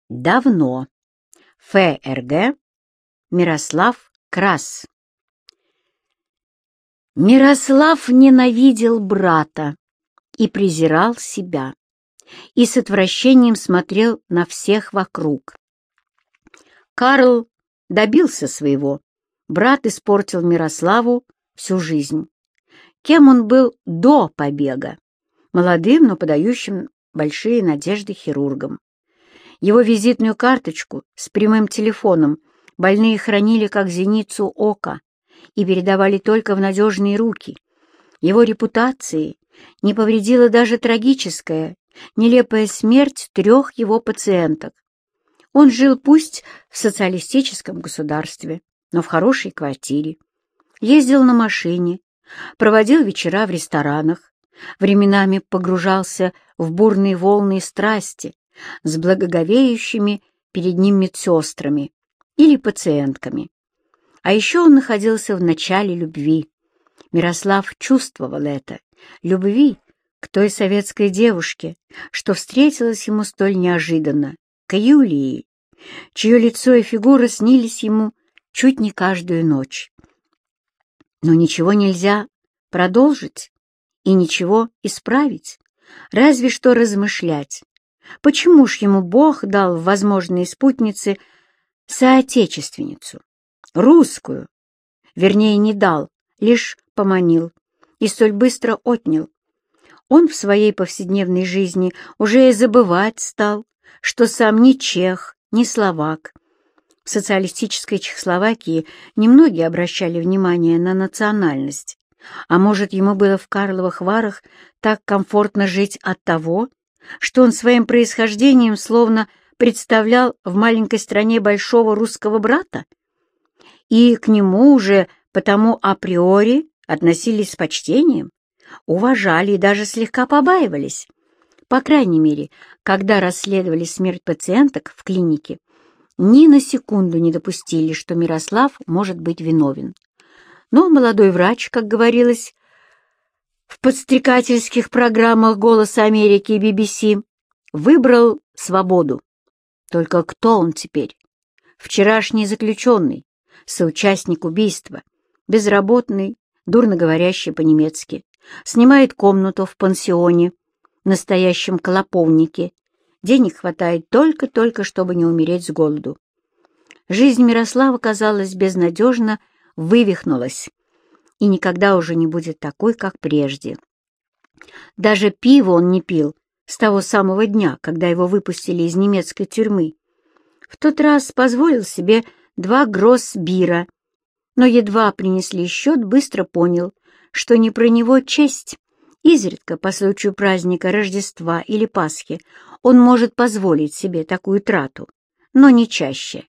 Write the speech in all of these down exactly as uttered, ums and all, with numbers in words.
Давно. ФРГ. Мирослав Крас. Мирослав ненавидел брата и презирал себя, и с отвращением смотрел на всех вокруг. Карл добился своего. Брат испортил Мирославу всю жизнь. Кем он был до побега? Молодым, но подающим большие надежды хирургом. Его визитную карточку с прямым телефоном больные хранили как зеницу ока и передавали только в надежные руки. Его репутации не повредила даже трагическая, нелепая смерть трех его пациенток. Он жил пусть в социалистическом государстве, но в хорошей квартире, ездил на машине, проводил вечера в ресторанах, временами погружался в бурные волны страсти с благоговеющими перед ним медсестрами или пациентками. А еще он находился в начале любви. Мирослав чувствовал это, любви к той советской девушке, что встретилась ему столь неожиданно, к Юлии, чье лицо и фигура снились ему чуть не каждую ночь. Но ничего нельзя продолжить и ничего исправить, разве что размышлять. Почему ж ему Бог дал в возможные спутницы соотечественницу, русскую, вернее, не дал, лишь поманил и столь быстро отнял? Он в своей повседневной жизни уже и забывать стал, что сам ни чех, ни словак. В социалистической Чехословакии немногие обращали внимание на национальность, а может, ему было в Карловых Варах так комфортно жить от того, что он своим происхождением словно представлял в маленькой стране большого русского брата, и к нему уже потому априори относились с почтением, уважали и даже слегка побаивались. По крайней мере, когда расследовали смерть пациенток в клинике, ни на секунду не допустили, что Мирослав может быть виновен. Но молодой врач, как говорилось в подстрекательских программах «Голоса Америки» и Би Би Си, выбрал свободу. Только кто он теперь? Вчерашний заключенный, соучастник убийства, безработный, дурно говорящий по-немецки, снимает комнату в пансионе, настоящем клоповнике. Денег хватает только-только, чтобы не умереть с голоду. Жизнь Мирослава, казалось, безнадежно вывихнулась и никогда уже не будет такой, как прежде. Даже пиво он не пил с того самого дня, когда его выпустили из немецкой тюрьмы. В тот раз позволил себе два гроссбира, но едва принесли счет, быстро понял, что не про него честь. Изредка, по случаю праздника Рождества или Пасхи, он может позволить себе такую трату, но не чаще.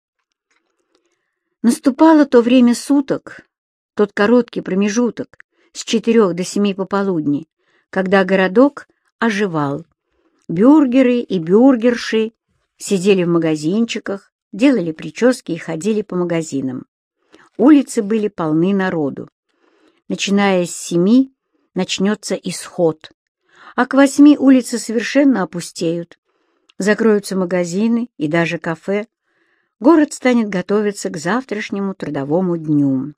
Наступало то время суток, тот короткий промежуток с четырех до семи пополудни, когда городок оживал. Бюргеры и бюргерши сидели в магазинчиках, делали прически и ходили по магазинам. Улицы были полны народу. Начиная с семи начнется исход, а к восьми улицы совершенно опустеют. Закроются магазины и даже кафе. Город станет готовиться к завтрашнему трудовому дню.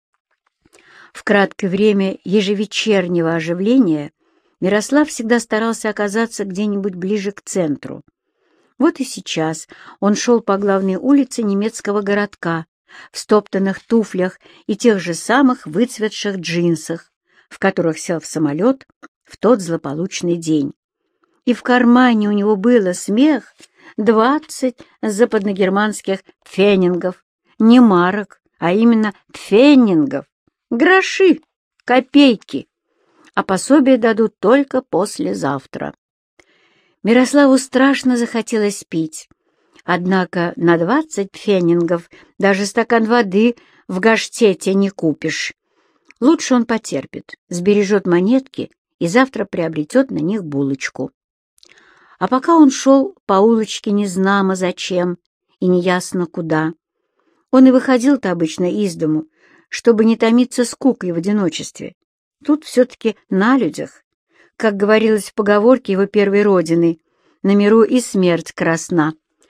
В краткое время ежевечернего оживления Мирослав всегда старался оказаться где-нибудь ближе к центру. Вот и сейчас он шел по главной улице немецкого городка в стоптанных туфлях и тех же самых выцветших джинсах, в которых сел в самолет в тот злополучный день. И в кармане у него было смех двадцать западногерманских пфеннингов, не марок, а именно пфеннингов, гроши, копейки, а пособие дадут только послезавтра. Мирославу страшно захотелось пить, однако на двадцать пфеннингов даже стакан воды в гаштете не купишь. Лучше он потерпит, сбережет монетки и завтра приобретет на них булочку. А пока он шел по улочке незнамо зачем и неясно куда, он и выходил-то обычно из дому, чтобы не томиться скукой в одиночестве. Тут все-таки на людях, как говорилось в поговорке его первой родины, на миру и смерть красна,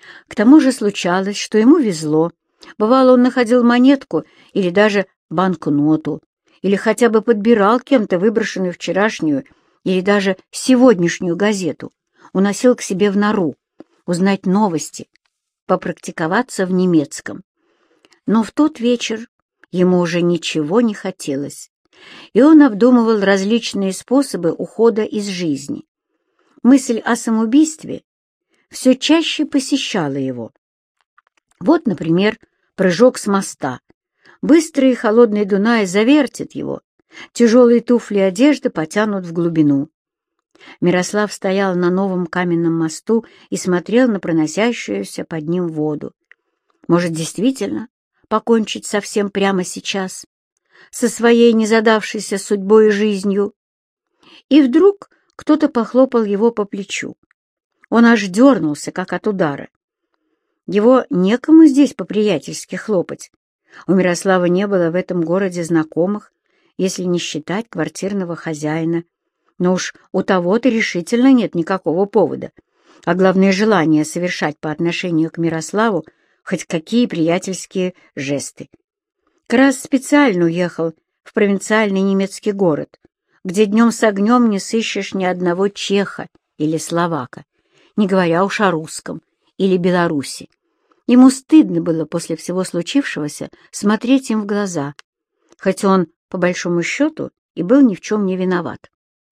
К тому же случалось, что ему везло. Бывало, он находил монетку или даже банкноту, или хотя бы подбирал кем-то выброшенную вчерашнюю или даже сегодняшнюю газету, уносил к себе в нору, узнать новости, попрактиковаться в немецком. Но в тот вечер ему уже ничего не хотелось, и он обдумывал различные способы ухода из жизни. Мысль о самоубийстве все чаще посещала его. Вот, например, прыжок с моста. Быстрый и холодный Дунай завертит его, тяжелые туфли и одежда потянут в глубину. Мирослав стоял на новом каменном мосту и смотрел на проносящуюся под ним воду. Может, действительно покончить совсем прямо сейчас, со своей незадавшейся судьбой и жизнью? И вдруг кто-то похлопал его по плечу. Он аж дернулся, как от удара. Его некому здесь по-приятельски хлопать. У Мирослава не было в этом городе знакомых, если не считать квартирного хозяина. Но уж у того-то решительно нет никакого повода, а главное желание совершать по отношению к Мирославу хоть какие приятельские жесты. Крас специально уехал в провинциальный немецкий город, где днем с огнем не сыщешь ни одного чеха или словака, не говоря уж о русском или белорусе. Ему стыдно было после всего случившегося смотреть им в глаза, хоть он, по большому счету, и был ни в чем не виноват.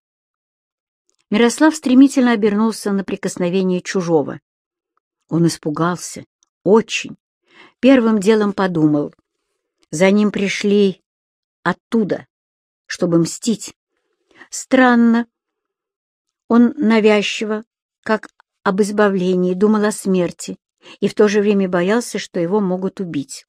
Мирослав стремительно обернулся на прикосновение чужого. Он испугался, очень. Первым делом подумал. За ним пришли оттуда, чтобы мстить. Странно. Он навязчиво, как об избавлении, думал о смерти и в то же время боялся, что его могут убить.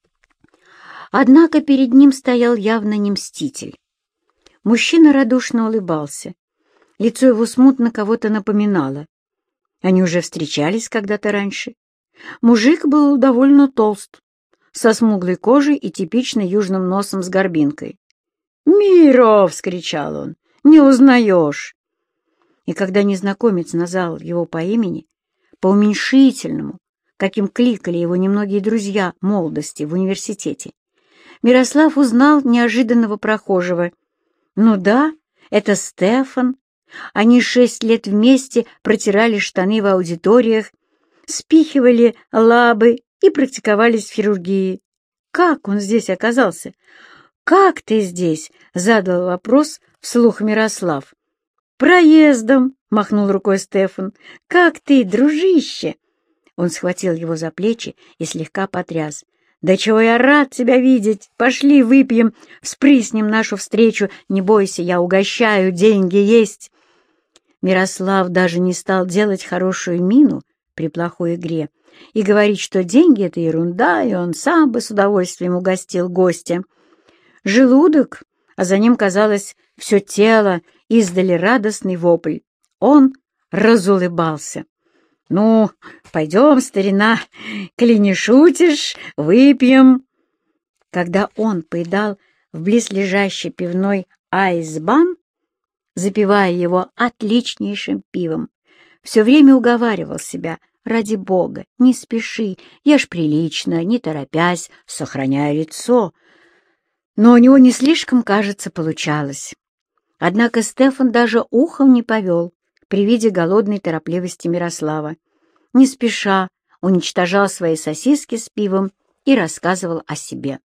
Однако перед ним стоял явно не мститель. Мужчина радушно улыбался. Лицо его смутно кого-то напоминало. Они уже встречались когда-то раньше. Мужик был довольно толст, со смуглой кожей и типично южным носом с горбинкой. «Миро!» — вскричал он. «Не узнаешь!» И когда незнакомец назвал его по имени, по уменьшительному, каким кликали его немногие друзья молодости в университете, Мирослав узнал неожиданного прохожего. «Ну да, это Стефан. Они шесть лет вместе протирали штаны в аудиториях, спихивали лабы и практиковались в хирургии. Как он здесь оказался? Как ты здесь?» — задал вопрос вслух Мирослав. «Проездом», — махнул рукой Стефан. «Как ты, дружище?» Он схватил его за плечи и слегка потряс. «Да чего я рад тебя видеть! Пошли выпьем, вспрыснем нашу встречу. Не бойся, я угощаю, деньги есть». Мирослав даже не стал делать хорошую мину при плохой игре и говорить, что деньги — это ерунда, и он сам бы с удовольствием угостил гостя. Желудок, а за ним, казалось, все тело, издали радостный вопль. Он разулыбался. «Ну, пойдем, старина, коли не шутишь, выпьем». Когда он поедал в близлежащей пивной «Айсбан», запивая его отличнейшим пивом, все время уговаривал себя: «Ради Бога, не спеши, ешь прилично, не торопясь, сохраняя лицо». Но у него не слишком, кажется, получалось. Однако Стефан даже ухом не повел при виде голодной торопливости Мирослава. Не спеша уничтожал свои сосиски с пивом и рассказывал о себе.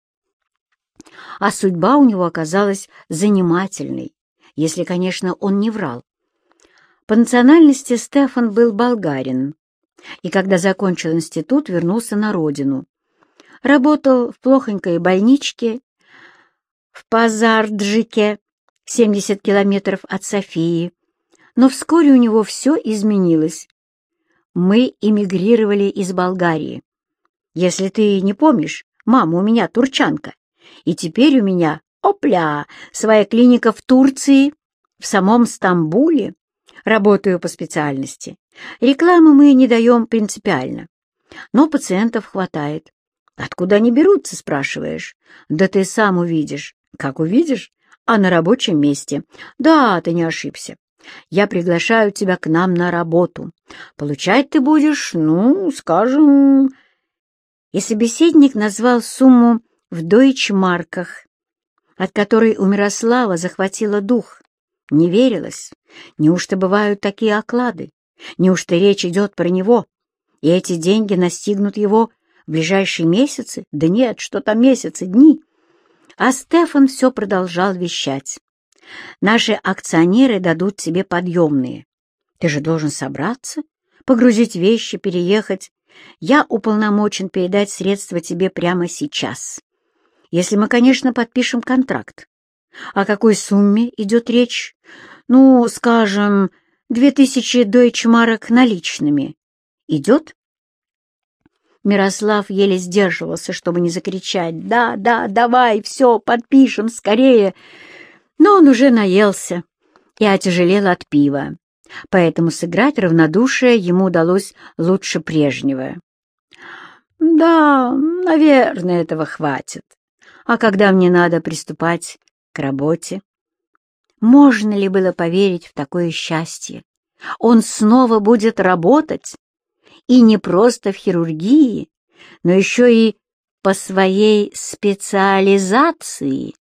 А судьба у него оказалась занимательной, если, конечно, он не врал. По национальности Стефан был болгарин, и когда закончил институт, вернулся на родину. Работал в плохонькой больничке в Пазарджике, семьдесят километров от Софии. Но вскоре у него все изменилось. Мы эмигрировали из Болгарии. Если ты не помнишь, мама у меня турчанка, и теперь у меня, опля, своя клиника в Турции, в самом Стамбуле. Работаю по специальности. Рекламы мы не даем принципиально, но пациентов хватает. Откуда они берутся, спрашиваешь? Да ты сам увидишь. Как увидишь? А на рабочем месте. Да, ты не ошибся. Я приглашаю тебя к нам на работу. Получать ты будешь, ну, скажем...» И собеседник назвал сумму в дойчмарках, от которой у Мирослава захватило дух. Не верилось. Неужто бывают такие оклады? Неужто речь идет про него? И эти деньги настигнут его в ближайшие месяцы? Да нет, что там месяцы, дни. А Стефан все продолжал вещать. «Наши акционеры дадут тебе подъемные. Ты же должен собраться, погрузить вещи, переехать. Я уполномочен передать средства тебе прямо сейчас. Если мы, конечно, подпишем контракт. О какой сумме идет речь? Ну, скажем, две тысячи дойчмарок наличными. Идет?» Мирослав еле сдерживался, чтобы не закричать: «Да, да, давай, все, подпишем, скорее!» Но он уже наелся и отяжелел от пива, поэтому сыграть равнодушие ему удалось лучше прежнего. «Да, наверное, этого хватит. А когда мне надо приступать к работе?» Можно ли было поверить в такое счастье? Он снова будет работать, и не просто в хирургии, но еще и по своей специализации.